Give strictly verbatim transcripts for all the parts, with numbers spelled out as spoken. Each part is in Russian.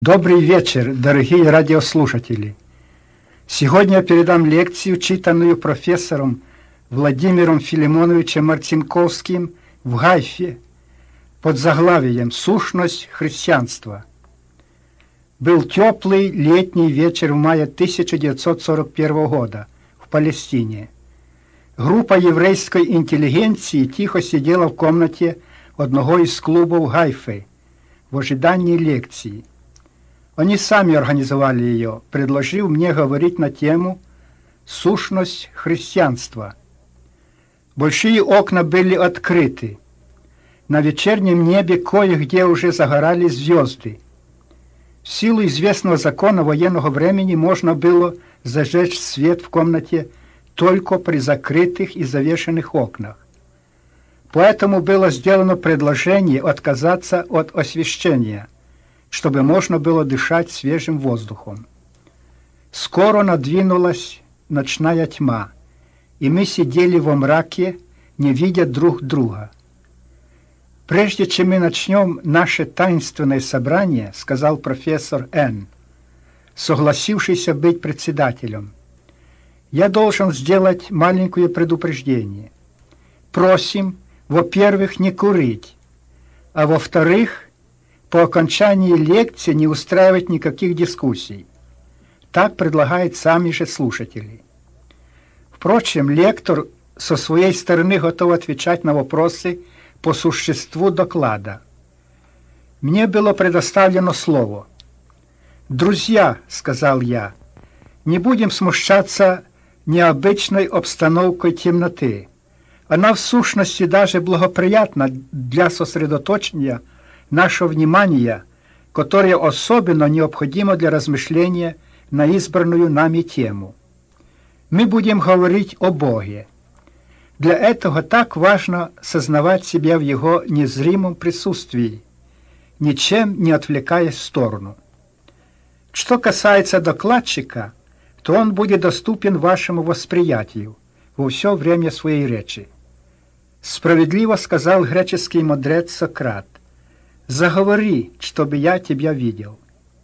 Добрый вечер, дорогие радиослушатели! Сегодня я передам лекцию, читанную профессором Владимиром Филимоновичем Марцинковским в Гайфе под заглавием «Сущность христианства». Был теплый летний вечер в мае тысяча девятьсот сорок первого года в Палестине. Группа еврейской интеллигенции тихо сидела в комнате одного из клубов Гайфы в ожидании лекции. Они сами организовали ее, предложив мне говорить на тему «Сущность христианства». Большие окна были открыты. На вечернем небе кое-где уже загорались звезды. В силу известного закона военного времени можно было зажечь свет в комнате только при закрытых и завешенных окнах. Поэтому было сделано предложение отказаться от освещения, чтобы можно было дышать свежим воздухом. Скоро надвинулась ночная тьма, и мы сидели во мраке, не видя друг друга. «Прежде чем мы начнем наше таинственное собрание, — сказал профессор Н., согласившийся быть председателем, — я должен сделать маленькое предупреждение. Просим, во-первых, не курить, а во-вторых, по окончании лекции не устраивать никаких дискуссий. Так предлагают сами же слушатели. Впрочем, лектор со своей стороны готов отвечать на вопросы по существу доклада. Мне было предоставлено слово. «Друзья, — сказал я, — не будем смущаться необычной обстановкой темноты. Она в сущности даже благоприятна для сосредоточения нашего внимания, которое особенно необходимо для размышления на избранную нами тему. Мы будем говорить о Боге. Для этого так важно сознавать себя в Его незримом присутствии, ничем не отвлекаясь в сторону. Что касается докладчика, то он будет доступен вашему восприятию во все время своей речи. Справедливо сказал греческий мудрец Сократ: «Заговори, чтобы я тебя видел».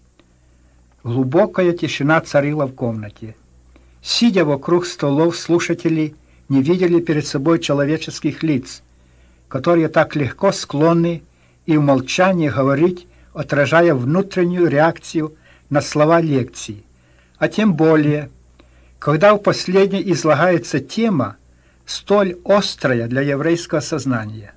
Глубокая тишина царила в комнате. Сидя вокруг столов, слушатели не видели перед собой человеческих лиц, которые так легко склонны и в молчании говорить, отражая внутреннюю реакцию на слова лекции, а тем более, когда в последней излагается тема, столь острая для еврейского сознания.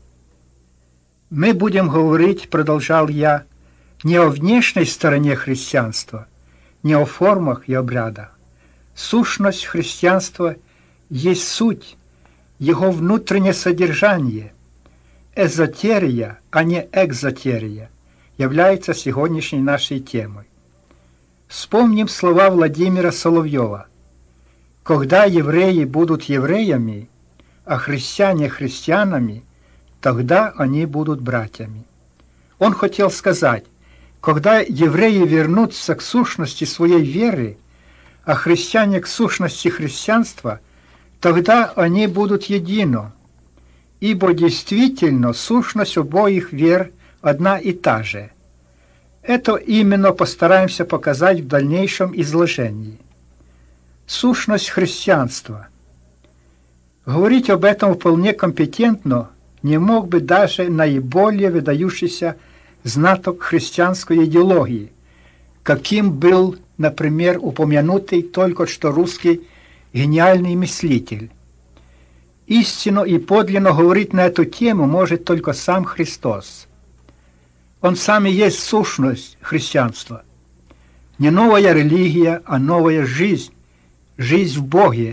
«Мы будем говорить, — продолжал я, — не о внешней стороне христианства, не о формах и обрядах. Сущность христианства есть суть, его внутреннее содержание. Эзотерия, а не экзотерия, является сегодняшней нашей темой. Вспомним слова Владимира Соловьева: «Когда евреи будут евреями, а христиане христианами, тогда они будут братьями». Он хотел сказать, когда евреи вернутся к сущности своей веры, а христиане к сущности христианства, тогда они будут едино, ибо действительно сущность обоих вер одна и та же. Это именно постараемся показать в дальнейшем изложении. Сущность христианства. Говорить об этом вполне компетентно не мог бы даже наиболее выдающийся знаток христианской идеологии, каким был, например, упомянутый только что русский гениальный мыслитель. Истинно и подлинно говорить на эту тему может только сам Христос. Он сам и есть сущность христианства. Не новая религия, а новая жизнь, жизнь в Боге,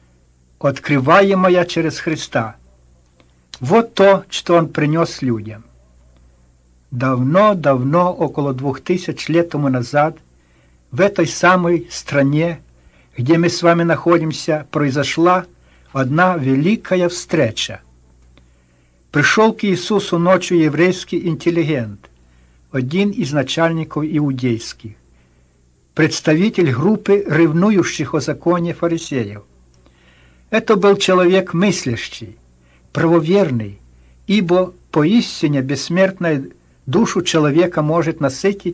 открываемая через Христа. Вот то, что Он принес людям. Давно-давно, около двух тысяч лет тому назад, в этой самой стране, где мы с вами находимся, произошла одна великая встреча. Пришел к Иисусу ночью еврейский интеллигент, один из начальников иудейских, представитель группы ревнующих о законе фарисеев. Это был человек мыслящий, правоверный, ибо поистине бессмертная душу человека может насытить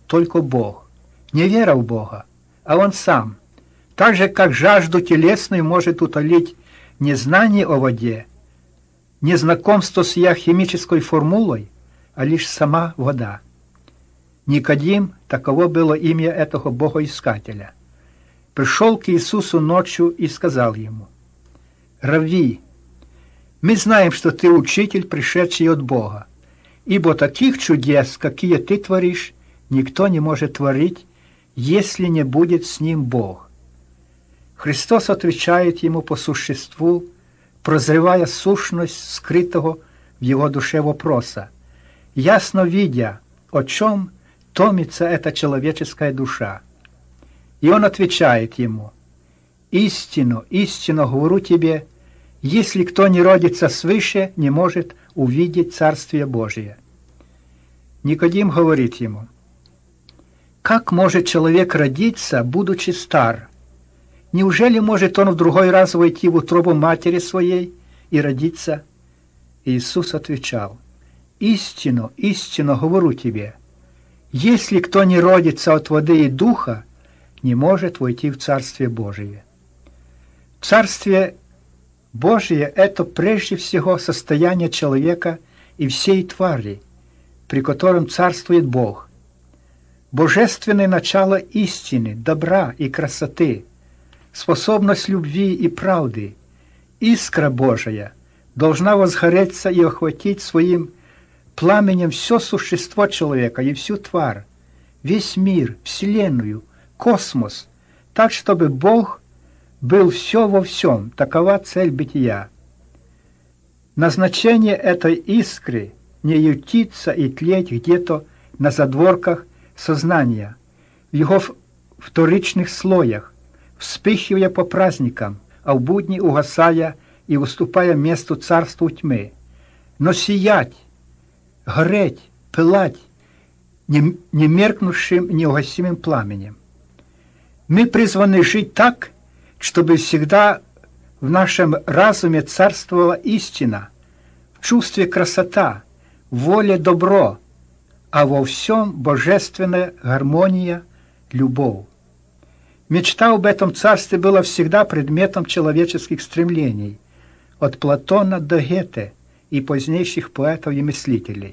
только Бог. Не вера в Бога, а Он сам. Так же, как жажду телесную может утолить не знание о воде, не знакомство с ее химической формулой, а лишь сама вода. Никодим, таково было имя этого богоискателя, пришел к Иисусу ночью и сказал ему: «Равви, мы знаем, что ты учитель, пришедший от Бога, ибо таких чудес, какие ты творишь, никто не может творить, если не будет с ним Бог». Христос отвечает ему по существу, прозревая сущность скрытого в его душе вопроса, ясно видя, о чем томится эта человеческая душа. И он отвечает ему: «Истину, истину говорю тебе, если кто не родится свыше, не может увидеть Царствие Божие». Никодим говорит ему: «Как может человек родиться, будучи стар? Неужели может он в другой раз войти в утробу матери своей и родиться?» Иисус отвечал: «Истину, истину говорю тебе, если кто не родится от воды и духа, не может войти в Царствие Божие». Царствие Божие – это прежде всего состояние человека и всей твари, при котором царствует Бог. Божественное начало истины, добра и красоты, способность любви и правды, искра Божия должна возгореться и охватить своим пламенем все существо человека и всю тварь, весь мир, вселенную, космос, так, чтобы Бог был все во всем. Такова цель бытия. Назначение этой искры не ютиться и тлеть где-то на задворках сознания, в его вторичных слоях, вспыхивая по праздникам, а в будни угасая и уступая месту царству тьмы, но сиять, гореть, пылать немеркнувшим, неугасимым пламенем. Мы призваны жить так, чтобы всегда в нашем разуме царствовала истина, в чувстве красота, в воле добро, а во всем божественная гармония, любовь. Мечта об этом царстве была всегда предметом человеческих стремлений, от Платона до Гете и позднейших поэтов и мыслителей.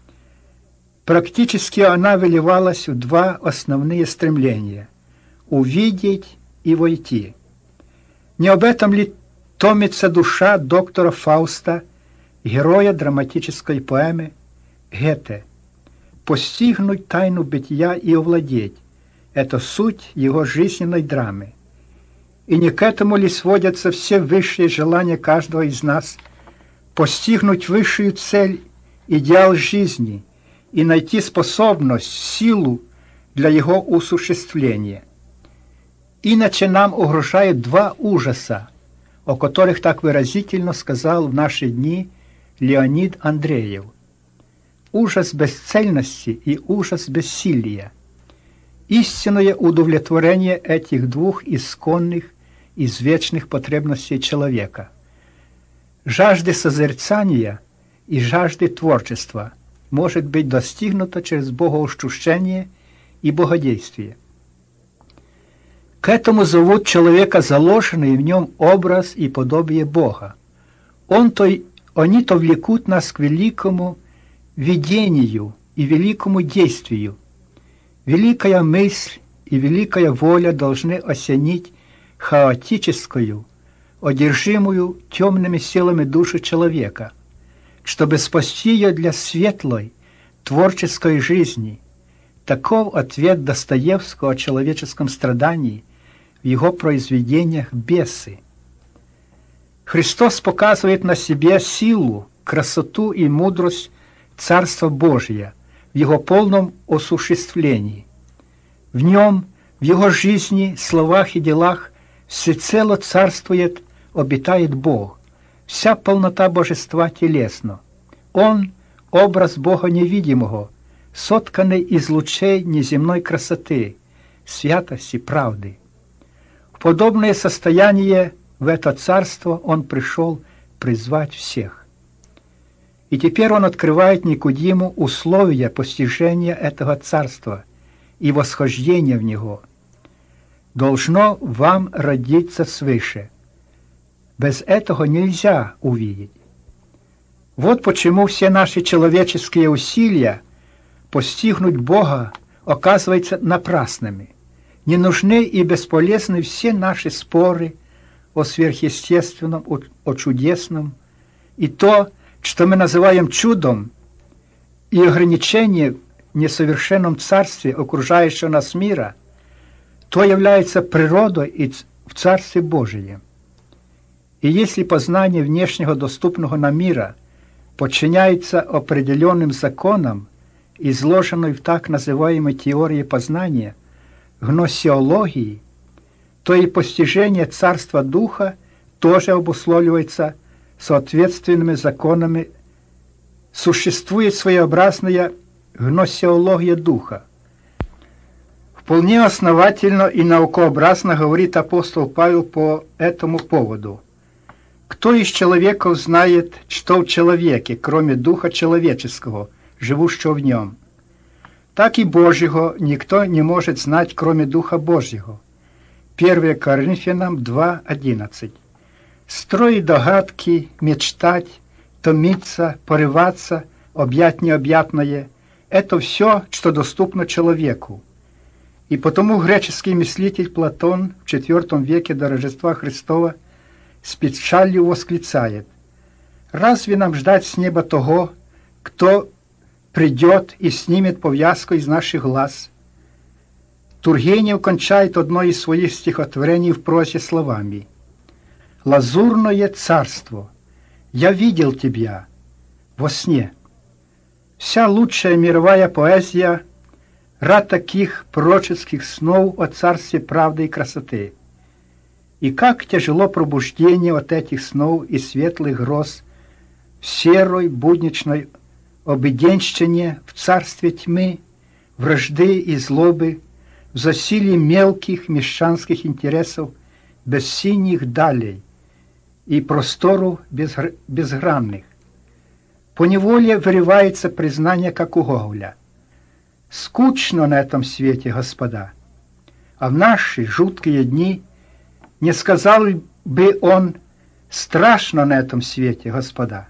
Практически она выливалась в два основные стремления – увидеть и войти. Не об этом ли томится душа доктора Фауста, героя драматической поэмы Гете? Постигнуть тайну бытия и овладеть – это суть его жизненной драмы. И не к этому ли сводятся все высшие желания каждого из нас – постигнуть высшую цель, идеал жизни и найти способность, силу для его осуществления. Иначе нам угрожают два ужаса, о которых так выразительно сказал в наши дни Леонид Андреев. Ужас бесцельности и ужас бессилия. Истинное удовлетворение этих двух исконных, извечных потребностей человека. Жажды созерцания и жажды творчества может быть достигнуто через богоощущение и богодействие. К этому зовут человека заложенный в нем образ и подобие Бога. Он-то, они-то влекут нас к великому видению и великому действию. Великая мысль и великая воля должны осенить хаотическую, одержимую темными силами душу человека, чтобы спасти ее для светлой, творческой жизни. Таков ответ Достоевского о человеческом страдании в его произведениях «Бесы». Христос показывает на себе силу, красоту и мудрость Царства Божия в его полном осуществлении. В нем, в его жизни, словах и делах всецело царствует, обитает Бог, вся полнота божества телесно. Он – образ Бога невидимого, сотканный из лучей неземной красоты, святости, правды. В подобное состояние, в это царство он пришел призвать всех. И теперь он открывает Никодиму условия постижения этого царства и восхождение в него, должно вам родиться свыше. Без этого нельзя увидеть. Вот почему все наши человеческие усилия постигнуть Бога оказываются напрасными. Не нужны и бесполезны все наши споры о сверхъестественном, о, о чудесном, и то, что мы называем чудом, и ограничение в несовершенном царстве окружающего нас мира, то является природой и в Царстве Божием. И если познание внешнего доступного нам мира подчиняется определенным законам, изложенной в так называемой теории познания, гносеологии, то и постижение Царства Духа тоже обусловливается соответственными законами. Существует своеобразная гносеология Духа. Вполне основательно и наукообразно говорит апостол Павел по этому поводу. Кто из человеков знает, что в человеке, кроме духа человеческого, живущего в нем? Так и Божьего никто не может знать, кроме Духа Божьего. первое Коринфянам два одиннадцать. Строить догадки, мечтать, томиться, порываться, объять необъятное – это все, что доступно человеку. И потому греческий мыслитель Платон в четвертом веке до Рождества Христова с печалью восклицает: «Разве нам ждать с неба того, кто придет и снимет повязку из наших глаз?» Тургенев кончает одно из своих стихотворений в прозе словами: «Лазурное царство, я видел тебя во сне». Вся лучшая мировая поэзия — рад таких пророческих снов о царстве правды и красоты. И как тяжело пробуждение от этих снов и светлых гроз в серой будничной обыденщине, в царстве тьмы, вражды и злобы, в засилии мелких мещанских интересов, без синих далей и простору безгр... безгранных. Поневоле вырывается признание, как у Гоголя: «Скучно на этом свете, господа». А в наши жуткие дни не сказал бы он: «Страшно на этом свете, господа».